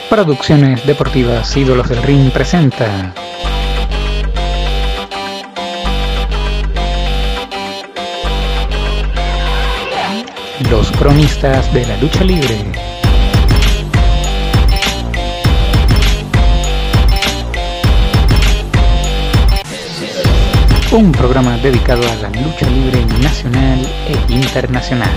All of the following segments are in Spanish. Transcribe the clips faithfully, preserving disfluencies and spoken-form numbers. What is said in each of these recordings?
Producciones Deportivas Ídolos del Ring presenta Los Cronistas de la Lucha Libre. Un programa dedicado a la lucha libre nacional e internacional.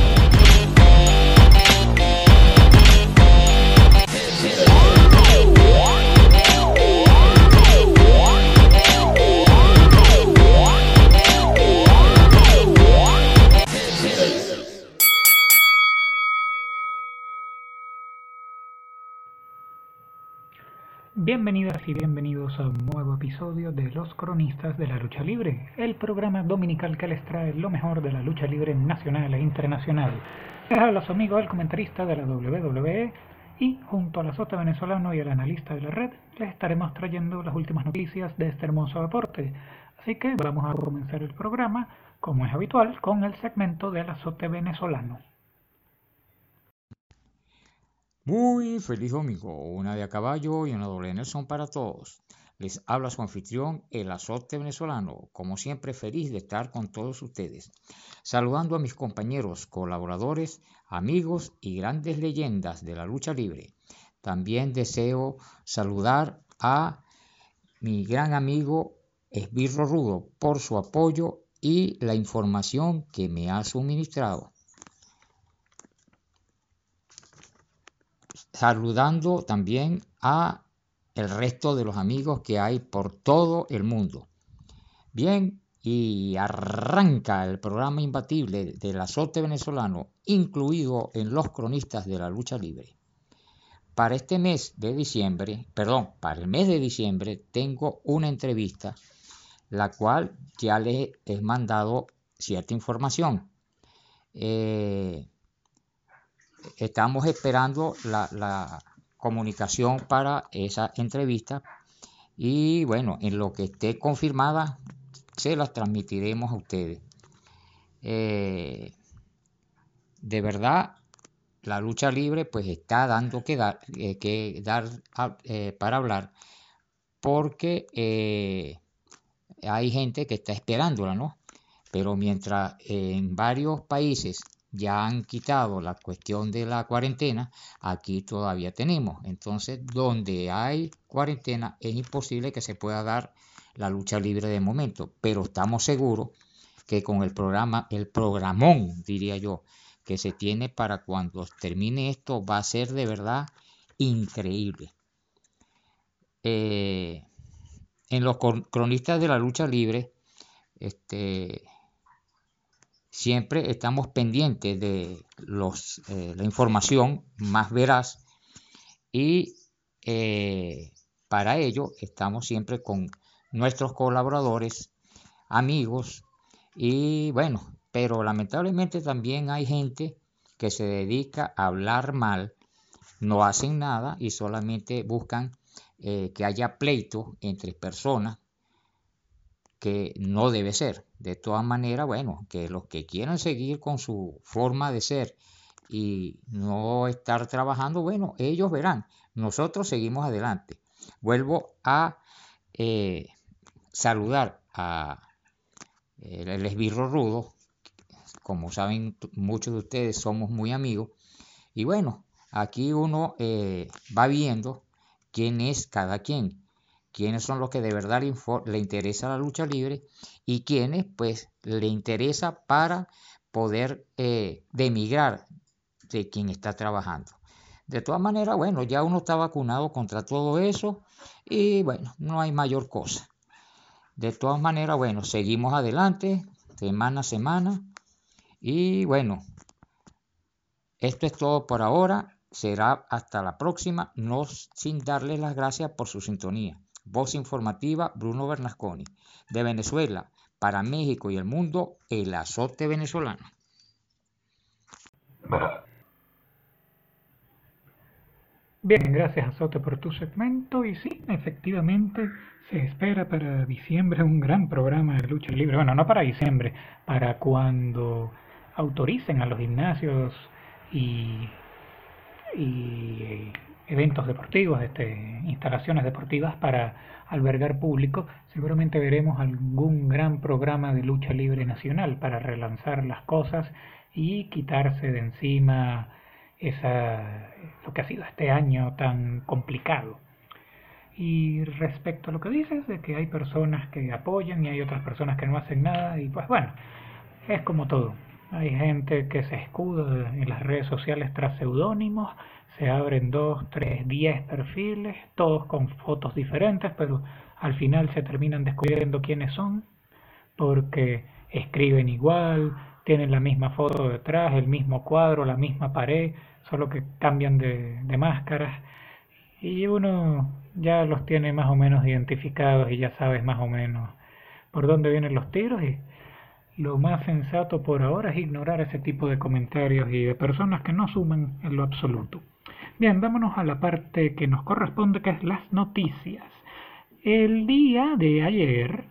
Bienvenidas y bienvenidos a un nuevo episodio de Los Cronistas de la Lucha Libre, el programa dominical que les trae lo mejor de la lucha libre nacional e internacional. Les habla su amigo el comentarista de la doble u doble u E y junto al azote venezolano y el analista de la red les estaremos trayendo las últimas noticias de este hermoso deporte. Así que vamos a comenzar el programa, como es habitual, con el segmento del azote venezolano. Muy feliz domingo, una de a caballo y una doble Nelson para todos. Les habla su anfitrión, el azote venezolano, como siempre feliz de estar con todos ustedes. Saludando a mis compañeros, colaboradores, amigos y grandes leyendas de la lucha libre. También deseo saludar a mi gran amigo Esbirro Rudo por su apoyo y la información que me ha suministrado. Saludando también a el resto de los amigos que hay por todo el mundo. Bien, y arranca el programa imbatible del azote venezolano, incluido en los cronistas de la lucha libre. Para este mes de diciembre, perdón, para el mes de diciembre tengo una entrevista, la cual ya les he mandado cierta información. Eh, Estamos esperando la, la comunicación para esa entrevista y bueno, en lo que esté confirmada se las transmitiremos a ustedes. Eh, de verdad, la lucha libre pues está dando que dar, eh, que dar eh, para hablar porque eh, hay gente que está esperándola, ¿no? Pero mientras eh, en varios países ya han quitado la cuestión de la cuarentena, aquí todavía tenemos. Entonces, donde hay cuarentena, es imposible que se pueda dar la lucha libre de momento. Pero estamos seguros que con el programa, el programón, diría yo, que se tiene para cuando termine esto, va a ser de verdad increíble. Eh, en los cronistas de la lucha libre, este... siempre estamos pendientes de los, eh, la información más veraz y eh, para ello estamos siempre con nuestros colaboradores, amigos y bueno, pero lamentablemente también hay gente que se dedica a hablar mal, no hacen nada y solamente buscan eh, que haya pleito entre personas, que no debe ser. De todas maneras, bueno, que los que quieran seguir con su forma de ser y no estar trabajando, bueno, ellos verán. Nosotros seguimos adelante. Vuelvo a eh, saludar a eh, el Esbirro Rudo. Como saben, muchos de ustedes somos muy amigos. Y bueno, aquí uno eh, va viendo quién es cada quien. Quiénes son los que de verdad le, le interesa la lucha libre y quiénes pues le interesa para poder eh, demigrar de quien está trabajando. De todas maneras, bueno, ya uno está vacunado contra todo eso y bueno, no hay mayor cosa. De todas maneras, bueno, seguimos adelante, semana a semana y bueno, esto es todo por ahora. Será hasta la próxima, no sin darles las gracias por su sintonía. Voz informativa, Bruno Bernasconi. De Venezuela, para México y el mundo, el azote venezolano. Bien, gracias Azote por tu segmento y sí, efectivamente se espera para diciembre un gran programa de lucha libre. Bueno, no para diciembre, para cuando autoricen a los gimnasios y, y eventos deportivos, este, instalaciones deportivas para albergar público, seguramente veremos algún gran programa de lucha libre nacional para relanzar las cosas y quitarse de encima esa, lo que ha sido este año tan complicado. Y respecto a lo que dices, de que hay personas que apoyan y hay otras personas que no hacen nada, y pues bueno, es como todo. Hay gente que se escuda en las redes sociales tras seudónimos, se abren dos, tres, diez perfiles, todos con fotos diferentes, pero al final se terminan descubriendo quiénes son, porque escriben igual, tienen la misma foto detrás, el mismo cuadro, la misma pared, solo que cambian de, de máscaras, y uno ya los tiene más o menos identificados y ya sabes más o menos por dónde vienen los tiros, y lo más sensato por ahora es ignorar ese tipo de comentarios y de personas que no suman en lo absoluto. Bien, vámonos a la parte que nos corresponde, que es las noticias. El día de ayer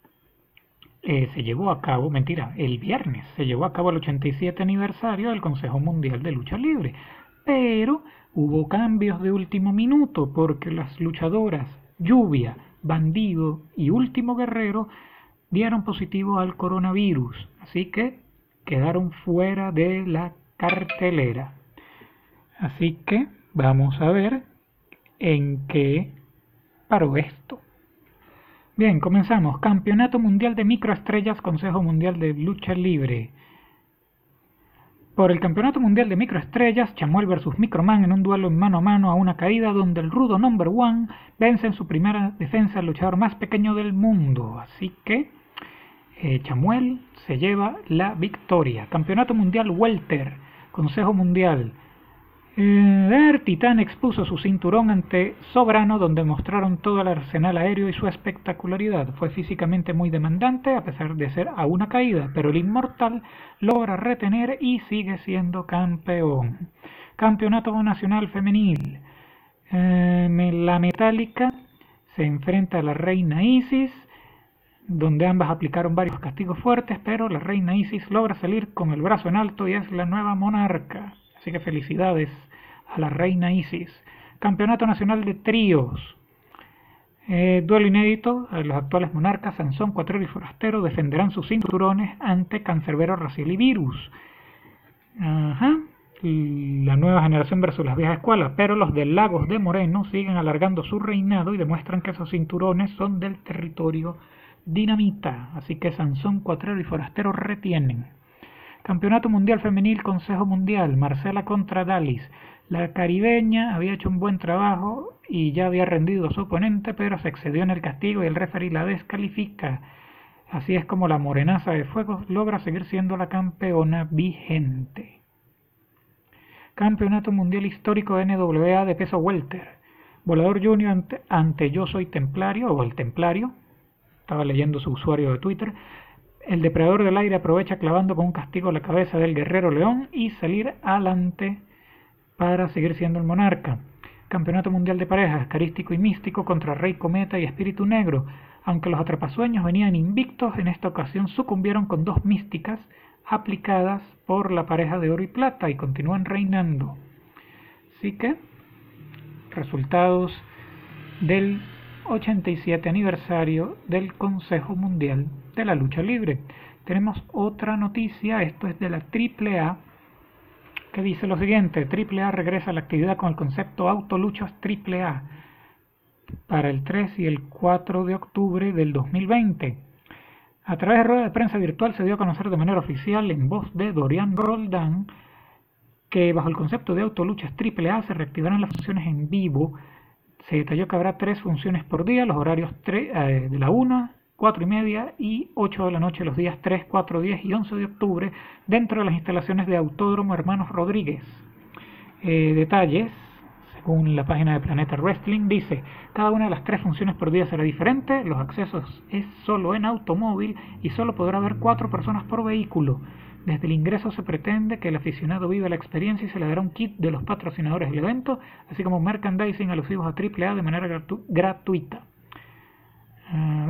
eh, se llevó a cabo, mentira, el viernes se llevó a cabo el ochenta y siete aniversario del Consejo Mundial de Lucha Libre, pero hubo cambios de último minuto porque las luchadoras Lluvia, Bandido y Último Guerrero dieron positivo al coronavirus, así que quedaron fuera de la cartelera. Así que vamos a ver en qué paró esto. Bien, comenzamos. Campeonato Mundial de Microestrellas, Consejo Mundial de Lucha Libre. Por el Campeonato Mundial de Microestrellas, Chamuel versus Microman en un duelo en mano a mano a una caída donde el rudo number one vence en su primera defensa al luchador más pequeño del mundo. Así que eh, Chamuel se lleva la victoria. Campeonato Mundial Welter, Consejo Mundial. Eh, Titán expuso su cinturón ante Soberano, donde mostraron todo el arsenal aéreo y su espectacularidad. Fue físicamente muy demandante a pesar de ser a una caída, pero el Inmortal logra retener y sigue siendo campeón. Campeonato Nacional Femenil. Eh, la Metálica se enfrenta a la Reina Isis, donde ambas aplicaron varios castigos fuertes, pero la Reina Isis logra salir con el brazo en alto y es la nueva monarca. Así que felicidades a la Reina Isis. Campeonato Nacional de Tríos. Eh, duelo inédito. Los actuales monarcas, Sansón, Cuatrero y Forastero, defenderán sus cinturones ante Cancerbero, Raciel y Virus. Ajá. La nueva generación versus las viejas escuelas. Pero los de Lagos de Moreno siguen alargando su reinado y demuestran que esos cinturones son del territorio dinamita. Así que Sansón, Cuatrero y Forastero retienen. Campeonato Mundial Femenil, Consejo Mundial, Marcela contra Dalis. La caribeña había hecho un buen trabajo y ya había rendido a su oponente, pero se excedió en el castigo y el referee la descalifica. Así es como la morenaza de fuego logra seguir siendo la campeona vigente. Campeonato Mundial Histórico N W A de peso welter. Volador Junior ante, ante Yo Soy Templario, o el Templario. Estaba leyendo su usuario de Twitter. El depredador del aire aprovecha clavando con un castigo la cabeza del guerrero león y salir adelante para seguir siendo el monarca. Campeonato Mundial de Parejas, Carístico y Místico contra Rey Cometa y Espíritu Negro. Aunque los atrapasueños venían invictos, en esta ocasión sucumbieron con dos místicas aplicadas por la pareja de oro y plata y continúan reinando. Así que, resultados del ochenta y siete aniversario del Consejo Mundial de la Lucha Libre. Tenemos otra noticia, esto es de la triple A, que dice lo siguiente: triple A regresa a la actividad con el concepto Autoluchas triple A para el tres y el cuatro de octubre del dos mil veinte. A través de rueda de prensa virtual se dio a conocer de manera oficial en voz de Dorian Roldán que bajo el concepto de Autoluchas triple A se reactivarán las funciones en vivo. Se detalló que habrá tres funciones por día, los horarios de la una, cuatro y media y ocho de la noche los días tres, cuatro, diez y once de octubre dentro de las instalaciones de Autódromo Hermanos Rodríguez. Eh, detalles, según la página de Planeta Wrestling, dice: cada una de las tres funciones por día será diferente, los accesos es solo en automóvil y solo podrá haber cuatro personas por vehículo. Desde el ingreso se pretende que el aficionado viva la experiencia y se le dará un kit de los patrocinadores del evento, así como merchandising alusivos a triple A de manera gratu gratuita. A ver...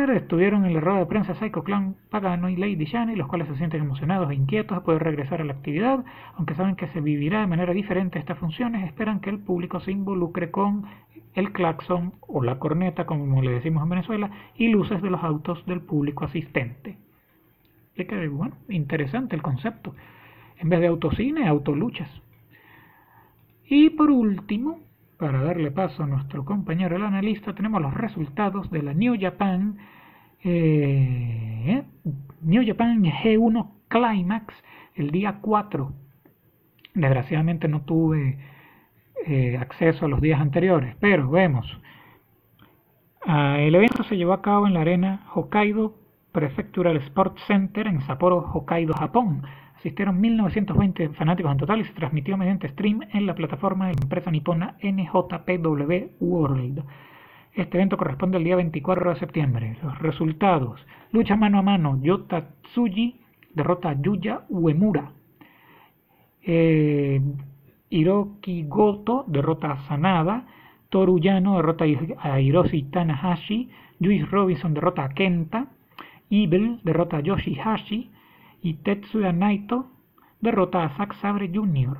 ayer estuvieron en la rueda de prensa Psycho Clown Pagano y Lady Shani, los cuales se sienten emocionados e inquietos de poder regresar a la actividad, aunque saben que se vivirá de manera diferente estas funciones, esperan que el público se involucre con el claxon o la corneta, como le decimos en Venezuela, y luces de los autos del público asistente. Así que, bueno, interesante el concepto. En vez de autocine, autoluchas. Y por último, para darle paso a nuestro compañero el analista, tenemos los resultados de la New Japan eh, New Japan G uno Climax el día cuatro. Desgraciadamente no tuve eh, acceso a los días anteriores, pero vemos. Uh, el evento se llevó a cabo en la arena Hokkaido Prefectural Sports Center en Sapporo, Hokkaido, Japón. Asistieron mil novecientos veinte fanáticos en total y se transmitió mediante stream en la plataforma de la empresa nipona N J P W World. Este evento corresponde al día veinticuatro de septiembre. Los resultados: lucha mano a mano, Yota Tsuji derrota a Yuya Uemura. Eh, Hiroki Goto derrota a Sanada. Toru Yano derrota a Hiroshi Tanahashi. Juice Robinson derrota a Kenta. Evil derrota a Yoshihashi. Y Tetsuya Naito derrota a Zack Sabre junior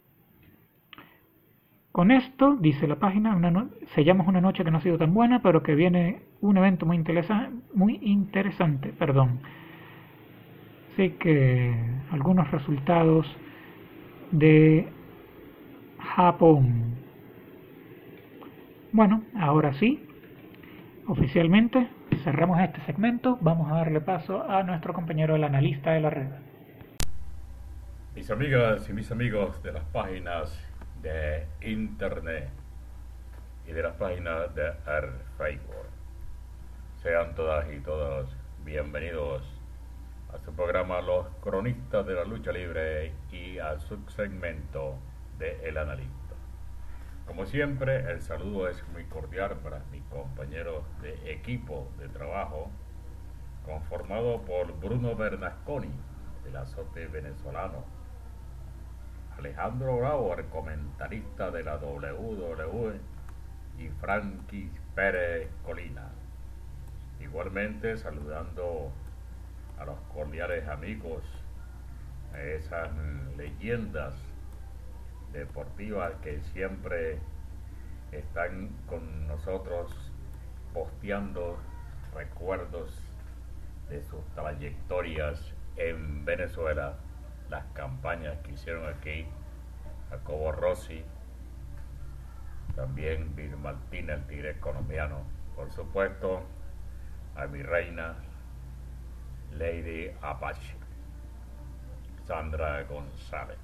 Con esto, dice la página, una no sellamos una noche que no ha sido tan buena, pero que viene un evento muy, interesa muy interesante. Perdón. Así que algunos resultados de Japón. Bueno, ahora sí, oficialmente cerramos este segmento. Vamos a darle paso a nuestro compañero el analista de la red. Mis amigas y mis amigos de las páginas de internet y de las páginas de Facebook, sean todas y todos bienvenidos a su programa Los Cronistas de la Lucha Libre y a su segmento de El Analista. Como siempre, el saludo es muy cordial para mis compañeros de equipo de trabajo, conformado por Bruno Bernasconi, el azote venezolano, Alejandro Bravo, el comentarista de la W W E, y Frankie Pérez Colina. Igualmente saludando a los cordiales amigos, a esas leyendas deportivas que siempre están con nosotros posteando recuerdos de sus trayectorias en Venezuela, las campañas que hicieron aquí, Jacobo Rossi, también Bill Martínez, el tigre colombiano, por supuesto a mi reina Lady Apache, Sandra González.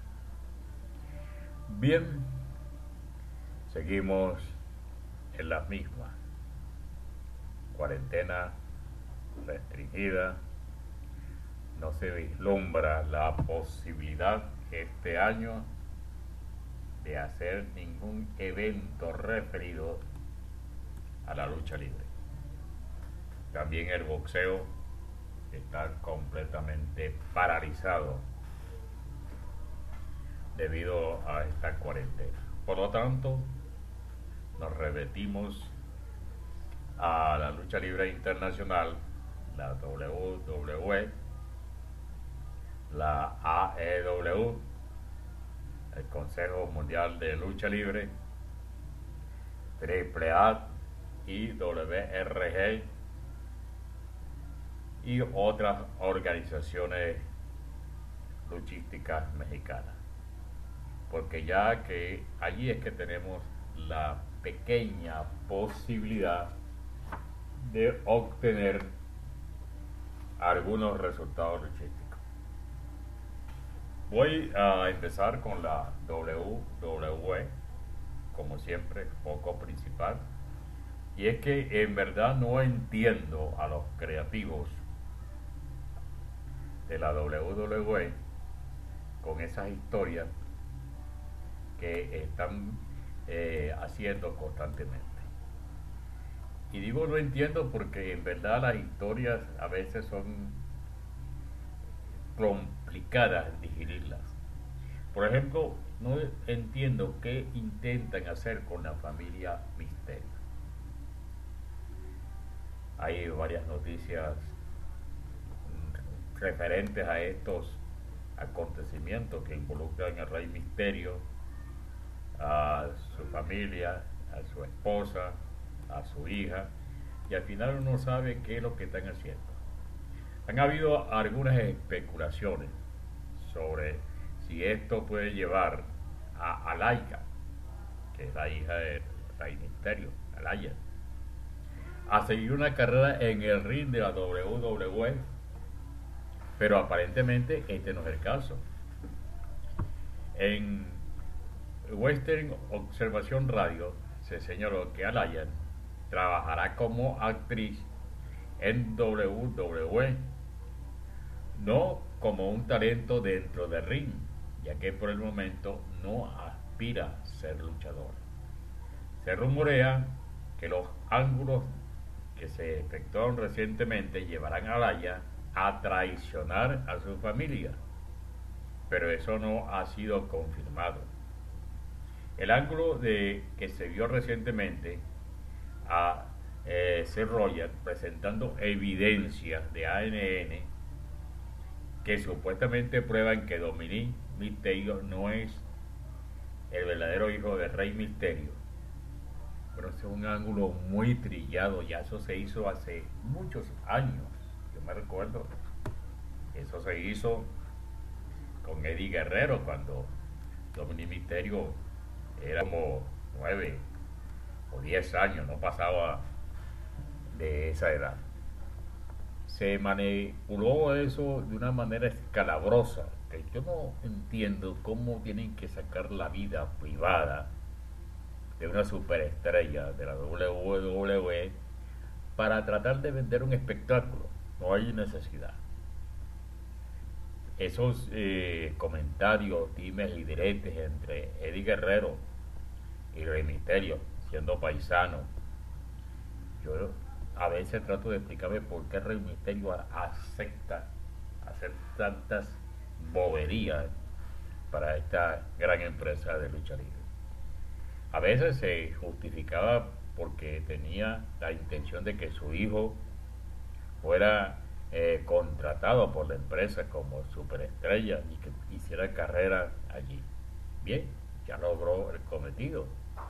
Bien, seguimos en las mismas. Cuarentena restringida. No se vislumbra la posibilidad este año de hacer ningún evento referido a la lucha libre. También el boxeo está completamente paralizado debido a esta cuarentena. Por lo tanto, nos repetimos a la lucha libre internacional, la W W E, la A E W, el Consejo Mundial de Lucha Libre, Triple A y W R G y otras organizaciones luchísticas mexicanas. Porque ya que allí es que tenemos la pequeña posibilidad de obtener algunos resultados luchísticos. Voy a empezar con la W W E, como siempre, foco principal, y es que en verdad no entiendo a los creativos de la W W E con esas historias que están eh, haciendo constantemente. Y digo no entiendo porque en verdad las historias a veces son complicadas digerirlas. Por ejemplo, no entiendo qué intentan hacer con la familia Misterio. hay varias noticias referentes a estos acontecimientos que involucran al Rey Misterio, a su familia, a su esposa, a su hija, y al final uno sabe qué es lo que están haciendo. Han habido algunas especulaciones sobre si esto puede llevar a Alaya, que es la hija del Rey Misterio, Alaya, a seguir una carrera en el ring de la doble u doble u E, pero aparentemente este no es el caso. En Western Observación Radio se señaló que Alaya trabajará como actriz en doble u doble u E, no como un talento dentro del ring, ya que por el momento no aspira a ser luchadora. Se rumorea que los ángulos que se efectuaron recientemente llevarán a Alaya a traicionar a su familia, pero eso no ha sido confirmado. El ángulo de que se vio recientemente a eh, Seth Rollins presentando evidencias de A N N que supuestamente prueban que Dominic Mysterio no es el verdadero hijo del Rey Misterio. Pero ese es un ángulo muy trillado, ya eso se hizo hace muchos años. Yo me recuerdo, eso se hizo con Eddie Guerrero cuando Dominic Mysterio era como nueve o diez años, no pasaba de esa edad. Se manipuló eso de una manera escalabrosa, que yo no entiendo cómo tienen que sacar la vida privada de una superestrella de la doble u doble u E para tratar de vender un espectáculo. No hay necesidad. Esos eh, comentarios, dimes y diretes entre Eddie Guerrero y Rey Misterio, siendo paisano, yo a veces trato de explicarme por qué Rey Misterio acepta hacer tantas boberías para esta gran empresa de lucha libre. A veces se justificaba porque tenía la intención de que su hijo fuera eh, contratado por la empresa como superestrella y que hiciera carrera allí. Bien, ya logró el cometido.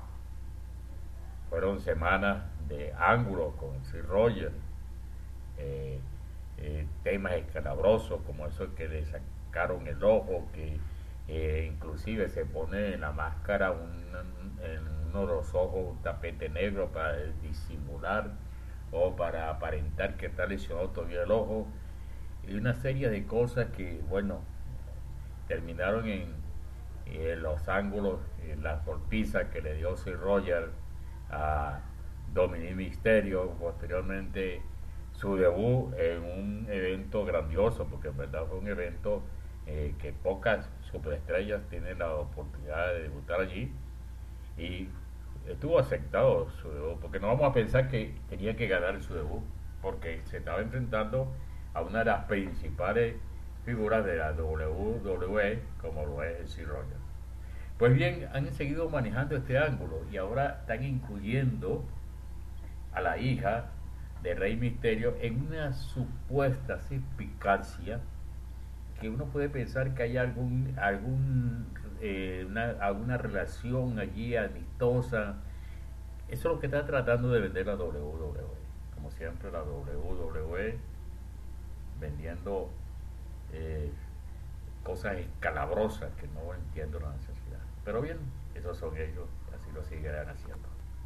Fueron semanas de ángulos con Seth Rollins, eh, eh, temas escalabrosos como eso que le sacaron el ojo, que eh, inclusive se pone en la máscara un, en uno de los ojos un tapete negro para disimular o para aparentar que está lesionado todavía el ojo, y una serie de cosas que, bueno, terminaron en, en los ángulos, en las golpizas que le dio Seth Rollins a Dominic Mysterio, posteriormente su debut en un evento grandioso, porque en verdad fue un evento eh, que pocas superestrellas tienen la oportunidad de debutar allí, y estuvo aceptado su debut, porque no vamos a pensar que tenía que ganar su debut, porque se estaba enfrentando a una de las principales figuras de la doble u doble u E, como lo es Seth Rollins. Pues bien, han seguido manejando este ángulo y ahora están incluyendo a la hija de Rey Misterio en una supuesta suspicacia que uno puede pensar que hay algún algún eh, una, alguna relación allí amistosa. Eso es lo que está tratando de vender la doble u doble u E. Como siempre, la doble u doble u E vendiendo eh, cosas escalabrosas que no entiendo la necesidad. Pero bien, esos son ellos, así lo seguirán haciendo.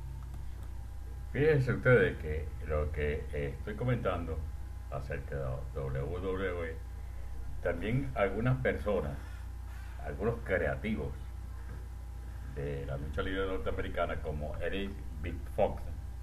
Fíjense ustedes que lo que eh, estoy comentando acerca de doble u doble u E, también algunas personas, algunos creativos de la lucha libre norteamericana, como Eric Big Fox,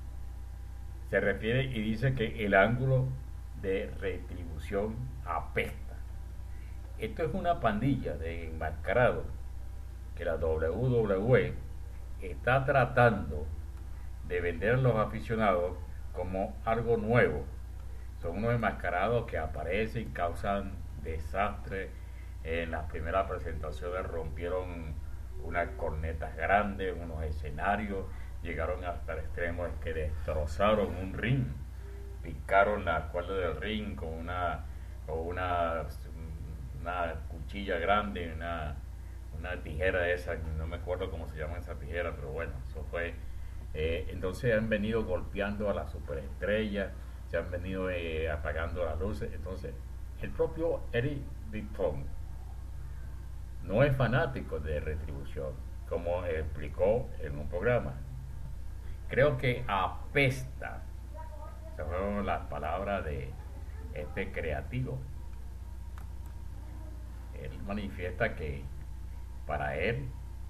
se refiere y dice que el ángulo de retribución apesta. Esto es una pandilla de enmascarados que la doble u doble u E está tratando de vender a los aficionados como algo nuevo. Son unos enmascarados que aparecen y causan desastre. En las primeras presentaciones rompieron unas cornetas grandes, unos escenarios, llegaron hasta el extremo de que destrozaron un ring picaron la cuerda del ring con una, con una, una cuchilla grande, una, una tijera de esa, no me acuerdo cómo se llama esa tijera, pero bueno, eso fue. Eh, entonces han venido golpeando a las superestrellas, se han venido eh, apagando las luces. Entonces, el propio Eric Bischoff no es fanático de Retribución, como explicó en un programa. Creo que apesta, esas fueron las palabras de este creativo. Él manifiesta que para él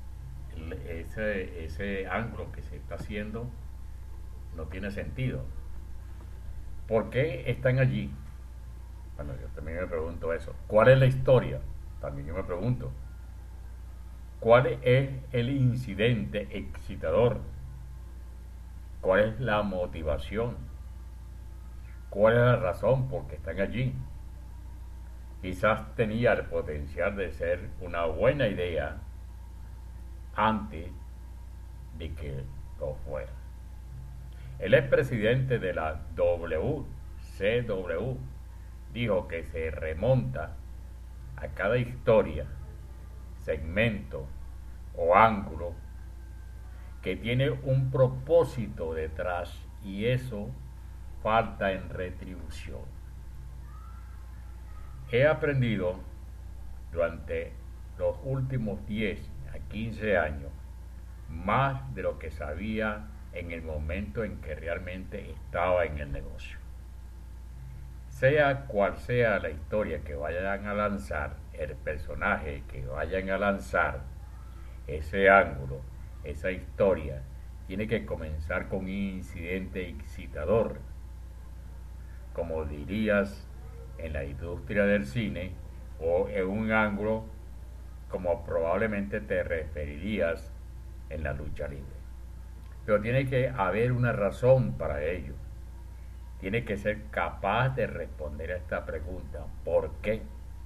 ese, ese ángulo que se está haciendo no tiene sentido. ¿Por qué están allí? Bueno, yo también me pregunto eso. ¿Cuál es la historia? También yo me pregunto. ¿Cuál es el incidente excitador? ¿Cuál es la motivación? ¿Cuál es la razón por qué están allí? Quizás tenía el potencial de ser una buena idea antes de que lo fuera. El expresidente de la W C W dijo que se remonta a cada historia, segmento o ángulo que tiene un propósito detrás, y eso falta en Retribución. He aprendido durante los últimos diez a quince años más de lo que sabía en el momento en que realmente estaba en el negocio. Sea cual sea la historia que vayan a lanzar, el personaje que vayan a lanzar, ese ángulo, esa historia, tiene que comenzar con un incidente excitador, como dirías en la industria del cine, o en un ángulo como probablemente te referirías en la lucha libre. Pero tiene que haber una razón para ello. Tiene que ser capaz de responder a esta pregunta: ¿por qué?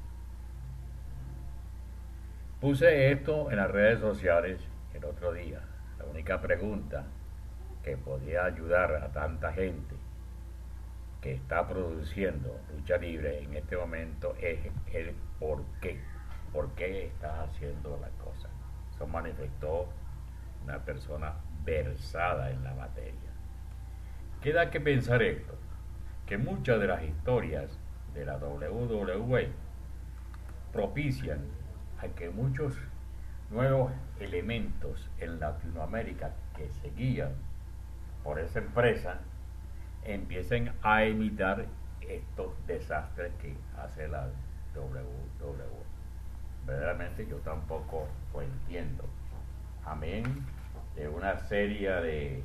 Puse esto en las redes sociales el otro día. La única pregunta que podía ayudar a tanta gente que está produciendo lucha libre en este momento es el por qué. ¿Por qué estás haciendo la cosa? Eso manifestó una persona versada en la materia. Queda que pensar esto, que muchas de las historias de la W W E propician a que muchos nuevos elementos en Latinoamérica que seguían por esa empresa empiecen a imitar estos desastres que hace la W W E. Verdaderamente yo tampoco lo entiendo. Amén de una serie de,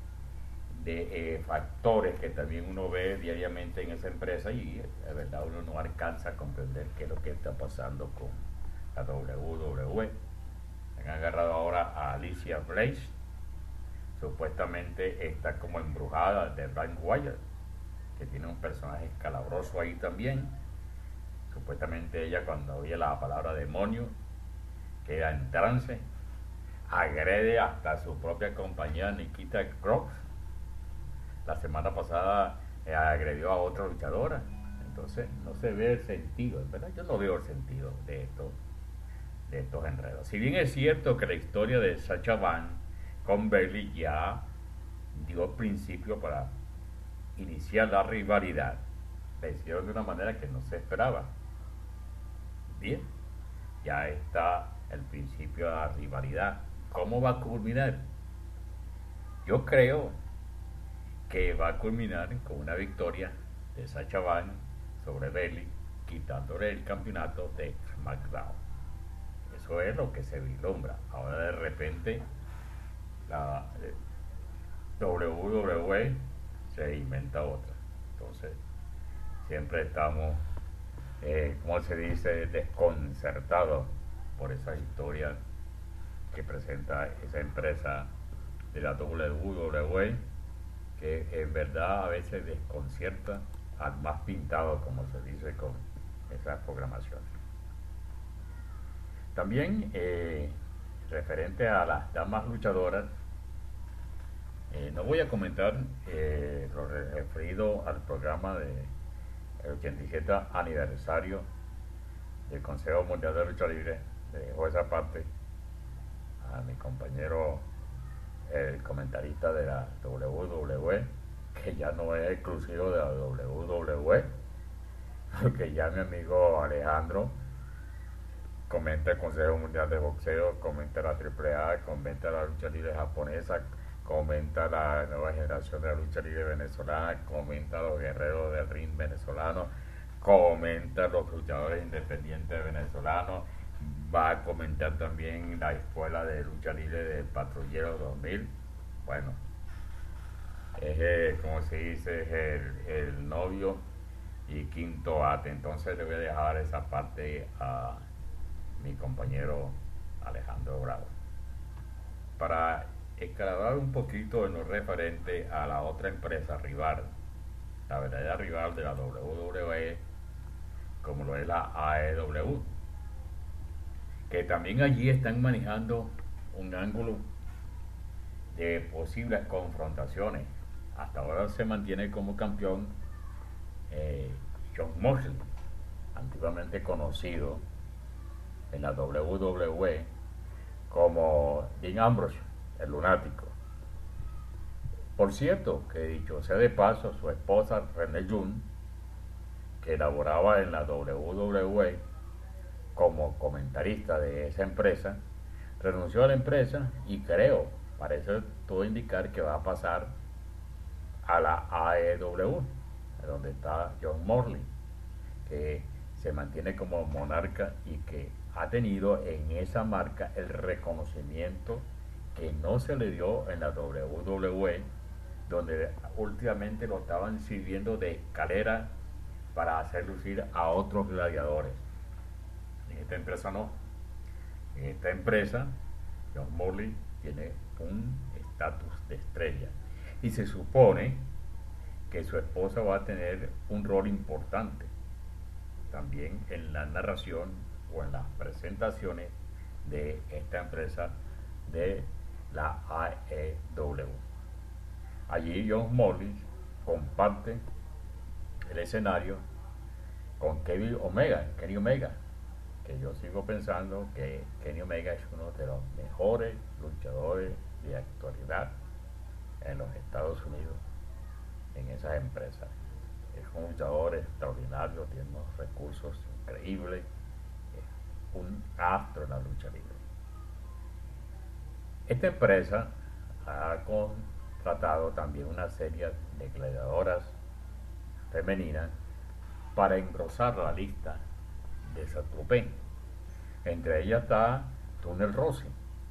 de eh, factores que también uno ve diariamente en esa empresa, y de verdad uno no alcanza a comprender qué es lo que está pasando con la W W E. Han agarrado ahora a Alicia Blaze, supuestamente está como embrujada de Brian Wyatt, que tiene un personaje escalabroso ahí también. Supuestamente ella, cuando oye la palabra demonio, queda en trance, agrede hasta su propia compañera Nikita Cross. La semana pasada eh, agredió a otra luchadora. Entonces no se ve el sentido, ¿verdad? Yo no veo el sentido de estos, de estos enredos. Si bien es cierto que la historia de Sacha Banks con Bayley ya dio principio para iniciar la rivalidad, la hicieron de una manera que no se esperaba. Bien, ya está el principio de la rivalidad. ¿Cómo va a culminar? Yo creo que va a culminar con una victoria de Sacha Banks sobre Bayley, quitándole el campeonato de SmackDown. Eso es lo que se vislumbra. Ahora de repente la eh, W W E se inventa otra. Entonces siempre estamos, eh, como se dice, desconcertados por esa historia que presenta esa empresa de la W W E, que en verdad a veces desconcierta al más pintado, como se dice, con esas programaciones. También eh, referente a las damas luchadoras, Eh, no voy a comentar eh, lo referido al programa del ochenta y siete aniversario del Consejo Mundial de Lucha Libre. Le dejo esa parte a mi compañero, el comentarista de la W W E, que ya no es exclusivo de la W W E, porque ya mi amigo Alejandro comenta el Consejo Mundial de Boxeo, comenta la Triple A, comenta la lucha libre japonesa, comenta la nueva generación de la lucha libre venezolana, comenta los guerreros del ring venezolano, comenta los luchadores independientes venezolanos, va a comentar también la escuela de lucha libre de Patrullero dos mil. Bueno, es el, como se dice, es el, el novio y quinto ate. Entonces le voy a dejar esa parte a mi compañero Alejandro Bravo para escalar un poquito en lo referente a la otra empresa rival, la verdadera rival de la W W E, como lo es la A E W, que también allí están manejando un ángulo de posibles confrontaciones. Hasta ahora se mantiene como campeón eh, Jon Moxley, antiguamente conocido en la W W E como Dean Ambrose, el lunático. Por cierto, que dicho sea de paso, su esposa Renee Young, que laboraba en la W W E como comentarista de esa empresa, renunció a la empresa y creo, parece todo indicar que va a pasar a la A E W, donde está Jon Moxley, que se mantiene como monarca y que ha tenido en esa marca el reconocimiento que no se le dio en la W W E, donde últimamente lo estaban sirviendo de escalera para hacer lucir a otros gladiadores. En esta empresa no. En esta empresa, Jon Moxley tiene un estatus de estrella y se supone que su esposa va a tener un rol importante también en la narración o en las presentaciones de esta empresa de la A E W. Allí Jon Moxley comparte el escenario con Kenny Omega, Kenny Omega, que yo sigo pensando que Kenny Omega es uno de los mejores luchadores de actualidad en los Estados Unidos, en esas empresas. Es un luchador extraordinario, tiene unos recursos increíbles, es un astro en la lucha libre. Esta empresa ha contratado también una serie de gladiadoras femeninas para engrosar la lista de esa trupe. Entre ellas está Tunnel Rossi.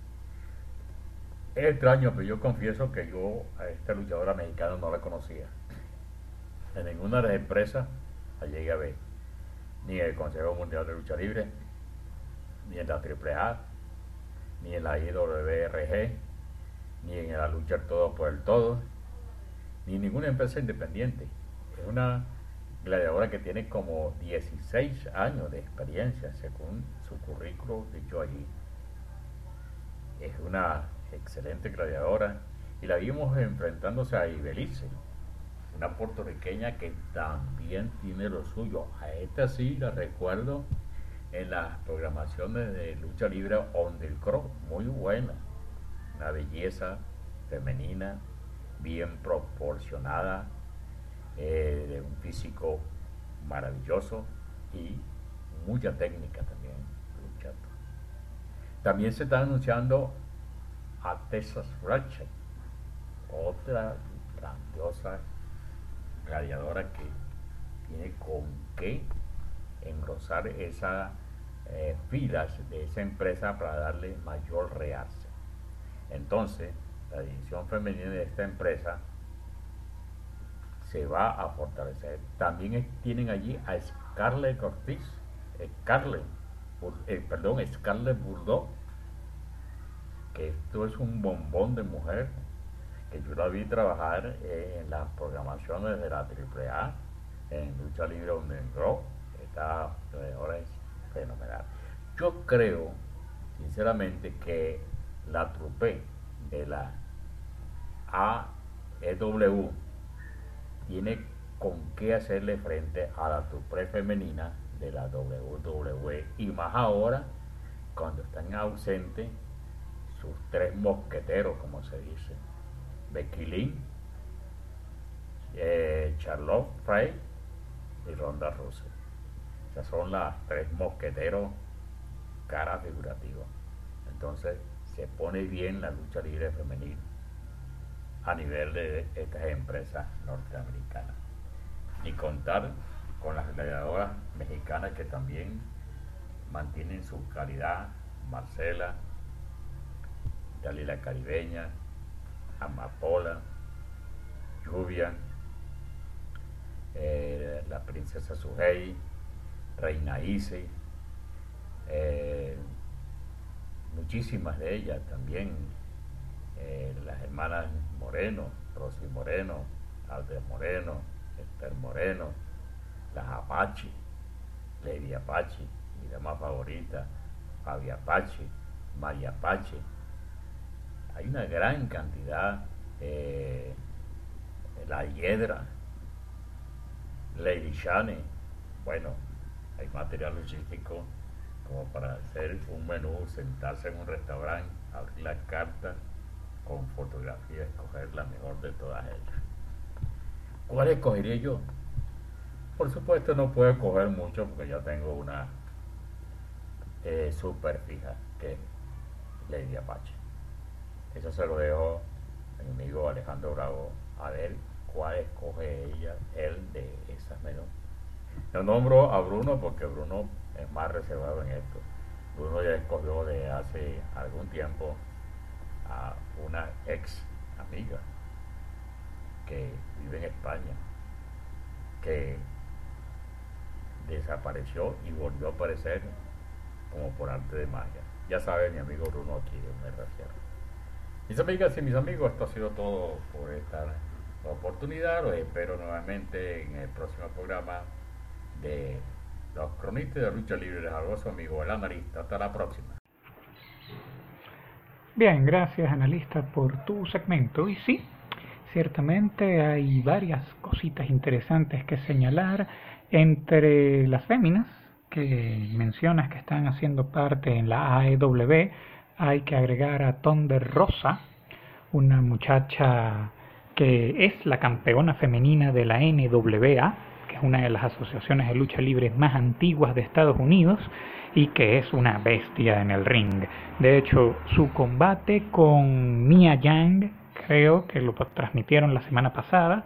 Es extraño, pero yo confieso que yo a esta luchadora mexicana no la conocía. En ninguna de las empresas la llegué a ver, ni en el Consejo Mundial de Lucha Libre, ni en la Triple A, ni en la I W R G, ni en la lucha el todo por el todo, ni en ninguna empresa independiente. Es una gladiadora que tiene como dieciséis años de experiencia, según su currículo dicho allí. Es una excelente gladiadora y la vimos enfrentándose a Ibelice, una puertorriqueña que también tiene lo suyo. A esta sí la recuerdo en las programaciones de lucha libre on the cross, muy buena, una belleza femenina, bien proporcionada, eh, de un físico maravilloso y mucha técnica también luchando. También se está anunciando a Texas Ratchet, otra grandiosa gladiadora que tiene con qué engrosar esas eh, filas de esa empresa para darle mayor realce. Entonces, la división femenina de esta empresa se va a fortalecer. También es, tienen allí a Scarlett Ortiz, Scarlett, eh, perdón, Scarlett Bordeaux, que esto es un bombón de mujer, que yo la vi trabajar eh, en las programaciones de la Triple A, en Lucha Libre Underground. Esta ahora es fenomenal. Yo creo, sinceramente, que la trupe de la A E W tiene con qué hacerle frente a la Super femenina de la W W E, y más ahora cuando están ausentes sus tres mosqueteros, como se dice, Becky Lynch, eh, Charlotte Flair y Ronda Rousey. Esas son las tres mosqueteros cara figurativa. Entonces se pone bien la lucha libre femenina a nivel de estas empresas norteamericanas. Ni contar con las gladiadoras mexicanas que también mantienen su calidad: Marcela, Dalila Caribeña, Amapola, Lluvia, eh, la princesa Sujei, Reina Isis, eh, muchísimas de ellas también, eh, las hermanas Moreno, Rosy Moreno, Aldez Moreno, Esther Moreno, las Apache, Lady Apache, mi dama favorita, Fabi Apache, María Apache. Hay una gran cantidad, eh, la Hiedra, Lady Shani. Bueno, hay material logístico como para hacer un menú, sentarse en un restaurante, abrir las cartas con fotografía, escoger la mejor de todas ellas. ¿Cuál escogería yo? Por supuesto no puedo escoger mucho porque ya tengo una eh, súper fija, que es Lady Apache. Eso se lo dejo a mi amigo Alejandro Bravo, a ver cuál escoge ella, él, de esas menús. Yo nombro a Bruno porque Bruno es más reservado en esto. Bruno ya escogió de hace algún tiempo a una ex amiga que vive en España, que desapareció y volvió a aparecer como por arte de magia. Ya sabe mi amigo Bruno aquí de me refiero. Mis amigas y mis amigos, esto ha sido todo por esta oportunidad. Los espero nuevamente en el próximo programa de Los Cronistas de Lucha Libre. Les habló su amigo el analista. Hasta la próxima. Bien, gracias analista por tu segmento. Y sí, ciertamente hay varias cositas interesantes que señalar. Entre las féminas que mencionas que están haciendo parte en la A E W, hay que agregar a Thunder Rosa, una muchacha que es la campeona femenina de la N W A, que es una de las asociaciones de lucha libre más antiguas de Estados Unidos y que es una bestia en el ring. De hecho, su combate con Mia Yang, creo que lo transmitieron la semana pasada,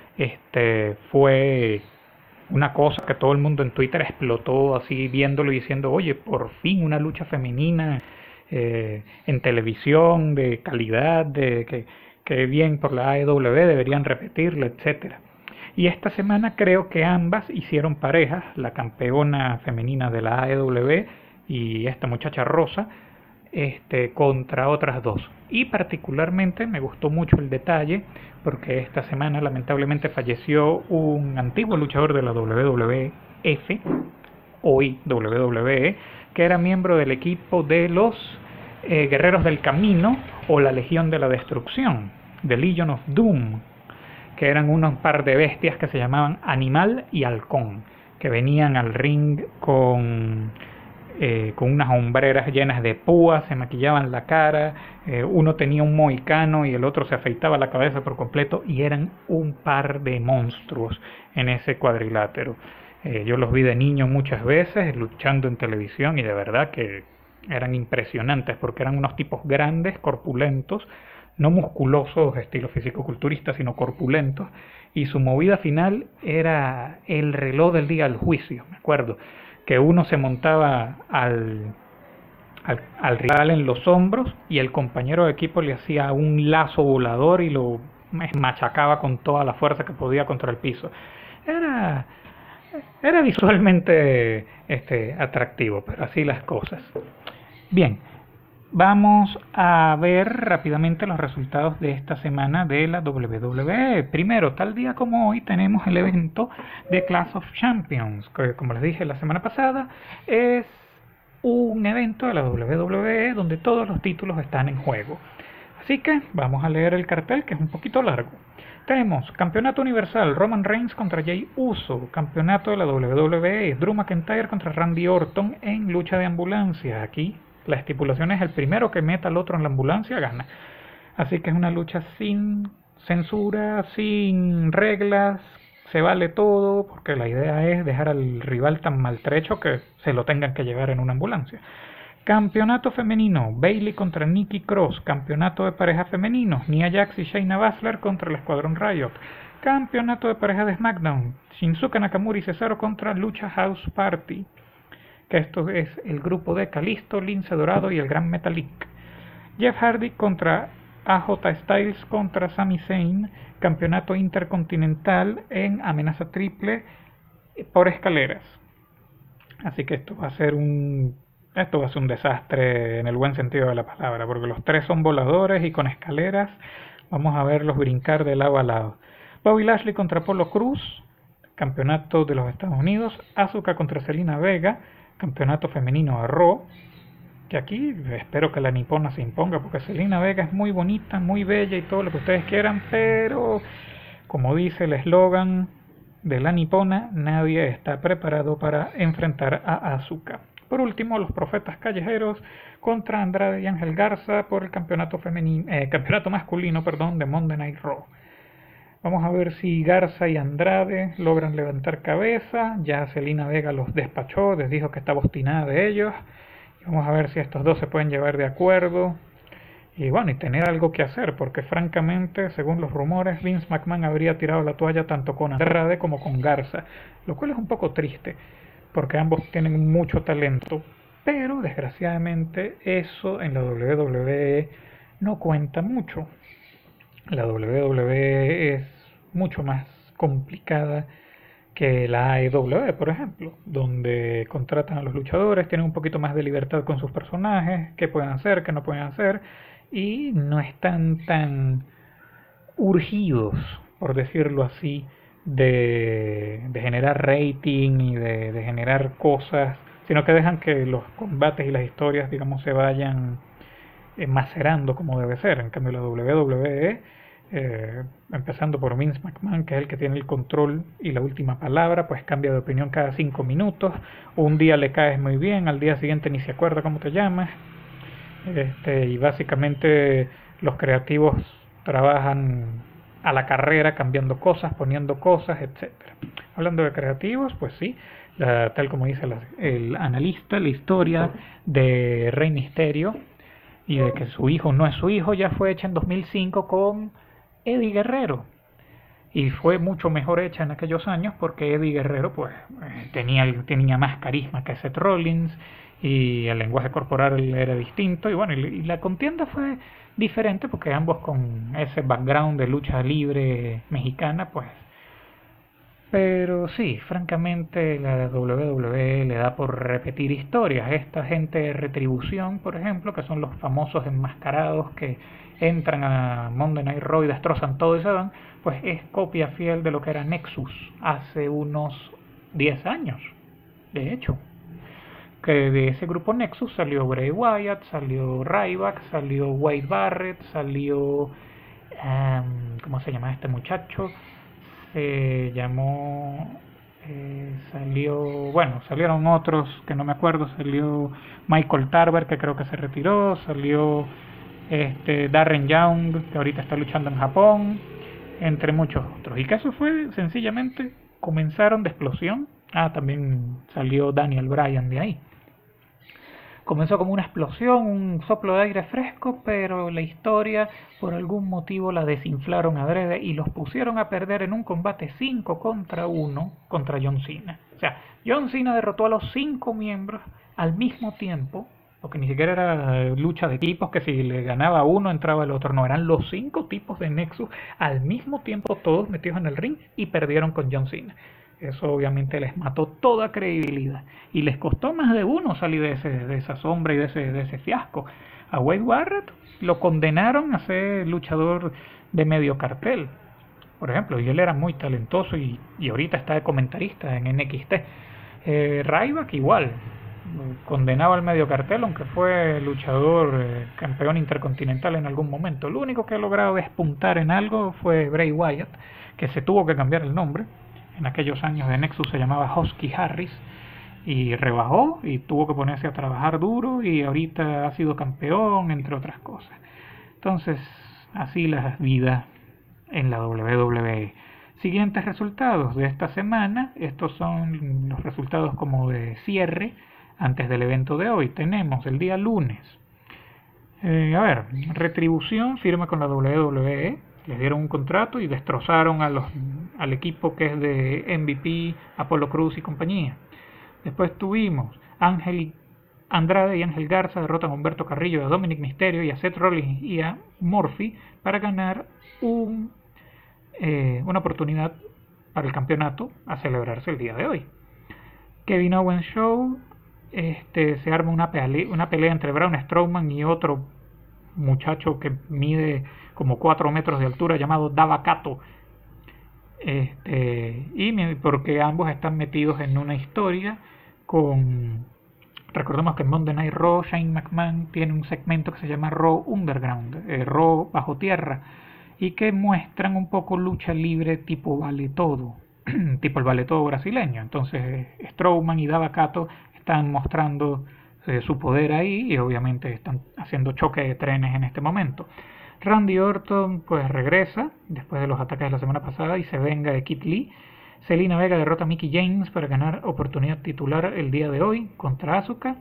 este fue una cosa que todo el mundo en Twitter explotó así viéndolo y diciendo, oye, por fin una lucha femenina eh, en televisión de calidad, de que, que bien por la A E W, deberían repetirla, etcétera. Y esta semana creo que ambas hicieron parejas, la campeona femenina de la A E W y esta muchacha Rosa, este, contra otras dos. Y particularmente me gustó mucho el detalle porque esta semana lamentablemente falleció un antiguo luchador de la W W F, hoy W W E, que era miembro del equipo de los eh, Guerreros del Camino o la Legión de la Destrucción, The Legion of Doom, que eran unos par de bestias que se llamaban Animal y Halcón, que venían al ring con, eh, con unas hombreras llenas de púas, se maquillaban la cara, eh, uno tenía un mohicano y el otro se afeitaba la cabeza por completo, y eran un par de monstruos en ese cuadrilátero. Eh, yo los vi de niño muchas veces luchando en televisión y de verdad que eran impresionantes porque eran unos tipos grandes, corpulentos, no musculosos estilo fisicoculturista, sino corpulentos, y su movida final era el reloj del día al juicio. Me acuerdo que uno se montaba al, al, al rival en los hombros y el compañero de equipo le hacía un lazo volador y lo machacaba con toda la fuerza que podía contra el piso. Era, era visualmente este, atractivo, pero así las cosas. Bien. Vamos a ver rápidamente los resultados de esta semana de la W W E. Primero, tal día como hoy tenemos el evento de Clash of Champions, que como les dije la semana pasada, es un evento de la W W E donde todos los títulos están en juego. Así que vamos a leer el cartel, que es un poquito largo. Tenemos Campeonato Universal, Roman Reigns contra Jey Uso. Campeonato de la W W E, Drew McIntyre contra Randy Orton en lucha de ambulancia. Aquí la estipulación es el primero que meta al otro en la ambulancia gana. Así que es una lucha sin censura, sin reglas, se vale todo, porque la idea es dejar al rival tan maltrecho que se lo tengan que llevar en una ambulancia. Campeonato femenino, Bayley contra Nikki Cross. Campeonato de pareja femenino, Nia Jax y Shayna Baszler contra el Escuadrón Riot. Campeonato de pareja de SmackDown, Shinsuke Nakamura y Cesaro contra Lucha House Party, que esto es el grupo de Kalisto, Lince Dorado y el Gran Metalik. Jeff Hardy contra A J Styles contra Sami Zayn. Campeonato intercontinental en amenaza triple por escaleras. Así que esto va a ser un esto va a ser un desastre en el buen sentido de la palabra, porque los tres son voladores y con escaleras vamos a verlos brincar de lado a lado. Bobby Lashley contra Apollo Crews, campeonato de los Estados Unidos. Asuka contra Zelina Vega, campeonato femenino a Raw, que aquí espero que la nipona se imponga, porque Zelina Vega es muy bonita, muy bella y todo lo que ustedes quieran, pero como dice el eslogan de la nipona, nadie está preparado para enfrentar a Asuka. Por último, los Profetas Callejeros contra Andrade y Ángel Garza por el campeonato femenino, eh, campeonato masculino, perdón, de Monday Night Raw. Vamos a ver si Garza y Andrade logran levantar cabeza. Ya Zelina Vega los despachó, les dijo que estaba obstinada de ellos. Y vamos a ver si estos dos se pueden llevar de acuerdo. Y bueno, y tener algo que hacer, porque francamente, según los rumores, Vince McMahon habría tirado la toalla tanto con Andrade como con Garza, lo cual es un poco triste, porque ambos tienen mucho talento, pero desgraciadamente eso en la W W E no cuenta mucho. La W W E es mucho más complicada que la A E W, por ejemplo, donde contratan a los luchadores, tienen un poquito más de libertad con sus personajes, qué pueden hacer, qué no pueden hacer, y no están tan urgidos, por decirlo así, de, de generar rating y de, de generar cosas, sino que dejan que los combates y las historias, digamos, se vayan eh, macerando como debe ser. En cambio la W W E, eh, empezando por Vince McMahon, que es el que tiene el control y la última palabra, pues cambia de opinión cada cinco minutos. Un día le caes muy bien, al día siguiente ni se acuerda cómo te llamas, este, y básicamente los creativos trabajan a la carrera, cambiando cosas, poniendo cosas, etcétera. Hablando de creativos, pues sí, la, tal como dice la, el analista, la historia de Rey Mysterio y de que su hijo no es su hijo ya fue hecha en dos mil cinco con Eddie Guerrero, y fue mucho mejor hecha en aquellos años porque Eddie Guerrero pues tenía, tenía más carisma que Seth Rollins y el lenguaje corporal era distinto, y bueno, y, y la contienda fue diferente porque ambos con ese background de lucha libre mexicana, pues. Pero sí, francamente la W W E le da por repetir historias. Esta gente de Retribución, por ejemplo, que son los famosos enmascarados que entran a Monday Night Raw y destrozan todo y se van, pues es copia fiel de lo que era Nexus hace unos diez años, de hecho. Que de ese grupo Nexus salió Bray Wyatt, salió Ryback, salió Wade Barrett, salió um, ¿cómo se llama este muchacho? Se llamó eh, salió, bueno, salieron otros que no me acuerdo, salió Michael Tarver, que creo que se retiró, salió este Darren Young, que ahorita está luchando en Japón, entre muchos otros, y que eso fue sencillamente, comenzaron de explosión. Ah, también salió Daniel Bryan de ahí. Comenzó como una explosión, un soplo de aire fresco, pero la historia por algún motivo la desinflaron adrede y los pusieron a perder en un combate cinco contra uno contra John Cena. O sea, John Cena derrotó a los cinco miembros al mismo tiempo, porque ni siquiera era lucha de equipos que si le ganaba uno entraba el otro, no, eran los cinco tipos de Nexus al mismo tiempo, todos metidos en el ring, y perdieron con John Cena. Eso obviamente les mató toda credibilidad y les costó más de uno salir de, ese, de esa sombra y de ese, de ese fiasco. A Wade Barrett lo condenaron a ser luchador de medio cartel, por ejemplo, y él era muy talentoso y, y ahorita está de comentarista en N X T. Eh, Ryback igual, condenado al medio cartel, aunque fue luchador eh, campeón intercontinental en algún momento. Lo único que ha logrado despuntar en algo fue Bray Wyatt, que se tuvo que cambiar el nombre. En aquellos años de Nexus se llamaba Husky Harris y rebajó y tuvo que ponerse a trabajar duro y ahorita ha sido campeón, entre otras cosas. Entonces, así la vida en la doble u doble u E. Siguientes resultados de esta semana. Estos son los resultados como de cierre antes del evento de hoy. Tenemos el día lunes. Eh, a ver, Retribución firma con la doble u doble u E. Les dieron un contrato y destrozaron a los, al equipo que es de M V P, Apollo Crews y compañía. Después tuvimos Ángel Andrade y Ángel Garza derrotan a Humberto Carrillo, a Dominic Mysterio y a Seth Rollins y a Murphy para ganar un, eh, una oportunidad para el campeonato a celebrarse el día de hoy. Kevin Owens Show, este, se arma una pelea, una pelea entre Braun Strowman y otro muchacho que mide como cuatro metros de altura llamado Dabba-Kato. Este, y porque ambos están metidos en una historia con... Recordemos que en Monday Night Raw, Shane McMahon tiene un segmento que se llama Raw Underground, eh, Raw bajo tierra, y que muestran un poco lucha libre tipo vale todo, tipo el vale todo brasileño. Entonces Strowman y Dabba-Kato están mostrando eh, su poder ahí y obviamente están haciendo choque de trenes en este momento. Randy Orton pues regresa después de los ataques de la semana pasada y se venga de Keith Lee. Zelina Vega derrota a Mickie James para ganar oportunidad titular el día de hoy contra Asuka.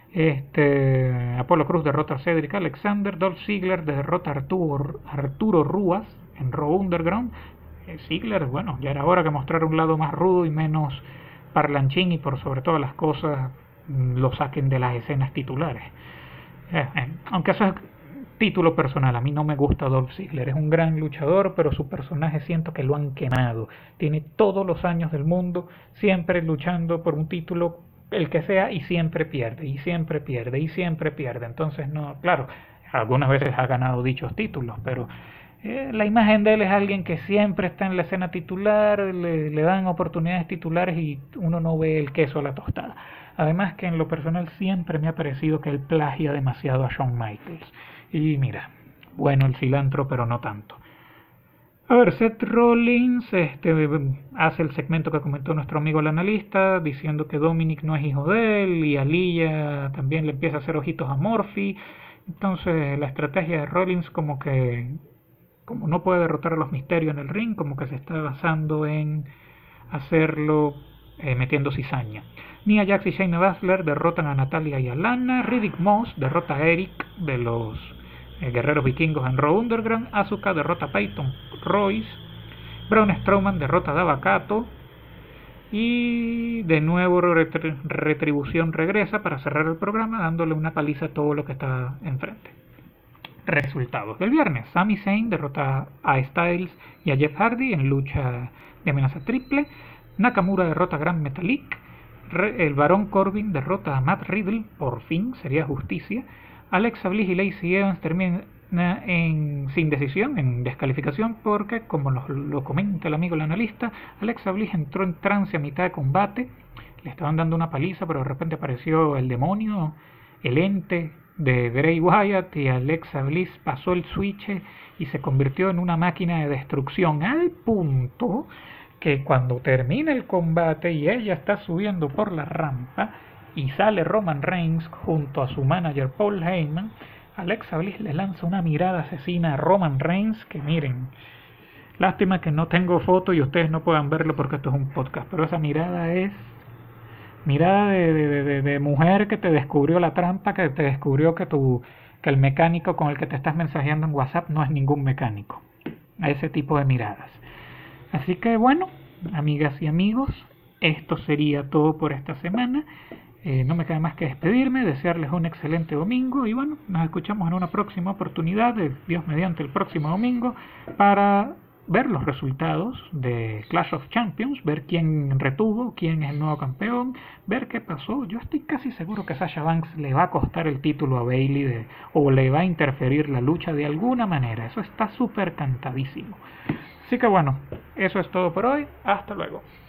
Este, Apollo Crews derrota a Cedric Alexander. Dolph Ziggler derrota a Arturo, Arturo Ruas en Raw Underground. Eh, Ziggler, bueno, ya era hora que mostrara un lado más rudo y menos parlanchín y por sobre todas las cosas lo saquen de las escenas titulares. Eh, eh, aunque eso es título personal, a mí no me gusta Dolph Ziggler, es un gran luchador, pero su personaje siento que lo han quemado. Tiene todos los años del mundo, siempre luchando por un título, el que sea, y siempre pierde, y siempre pierde, y siempre pierde. Entonces, no, claro, algunas veces ha ganado dichos títulos, pero eh, la imagen de él es alguien que siempre está en la escena titular, le, le dan oportunidades titulares y uno no ve el queso a la tostada. Además que en lo personal siempre me ha parecido que él plagia demasiado a Shawn Michaels. Y mira, bueno el cilantro, pero no tanto. A ver, Seth Rollins este, hace el segmento que comentó nuestro amigo el analista, diciendo que Dominic no es hijo de él, y Aliyah también le empieza a hacer ojitos a Murphy. Entonces la estrategia de Rollins, como que como no puede derrotar a los Misterios en el ring, como que se está basando en hacerlo eh, metiendo cizaña. Nia Jax y Shayna Baszler derrotan a Natalya y a Lana. Riddick Moss derrota a Eric de los eh, Guerreros Vikingos en Raw Underground. Asuka derrota a Peyton Royce. Braun Strowman derrota a Dabba-Kato. Y de nuevo retri Retribución regresa para cerrar el programa, dándole una paliza a todo lo que está enfrente. Resultados del viernes. Sami Zayn derrota a Styles y a Jeff Hardy en lucha de amenaza triple. Nakamura derrota a Gran Metalik. El Barón Corbin derrota a Matt Riddle, por fin, sería justicia. Alexa Bliss y Lacey Evans terminan en, sin decisión, en descalificación, porque, como lo, lo comenta el amigo el analista, Alexa Bliss entró en trance a mitad de combate, le estaban dando una paliza, pero de repente apareció el demonio, el ente de Bray Wyatt, y Alexa Bliss pasó el switch y se convirtió en una máquina de destrucción, al punto que cuando termina el combate y ella está subiendo por la rampa y sale Roman Reigns junto a su manager Paul Heyman, Alexa Bliss le lanza una mirada asesina a Roman Reigns que miren, lástima que no tengo foto y ustedes no puedan verlo porque esto es un podcast, pero esa mirada es mirada de, de, de, de mujer que te descubrió la trampa, que te descubrió que, tu, que el mecánico con el que te estás mensajeando en WhatsApp no es ningún mecánico. A ese tipo de miradas. Así que bueno, amigas y amigos, esto sería todo por esta semana. Eh, no me queda más que despedirme, desearles un excelente domingo y bueno, nos escuchamos en una próxima oportunidad, de Dios mediante el próximo domingo, para ver los resultados de Clash of Champions, ver quién retuvo, quién es el nuevo campeón, ver qué pasó. Yo estoy casi seguro que Sasha Banks le va a costar el título a Bayley de, o le va a interferir la lucha de alguna manera, eso está súper cantadísimo. Así que bueno, eso es todo por hoy, hasta luego.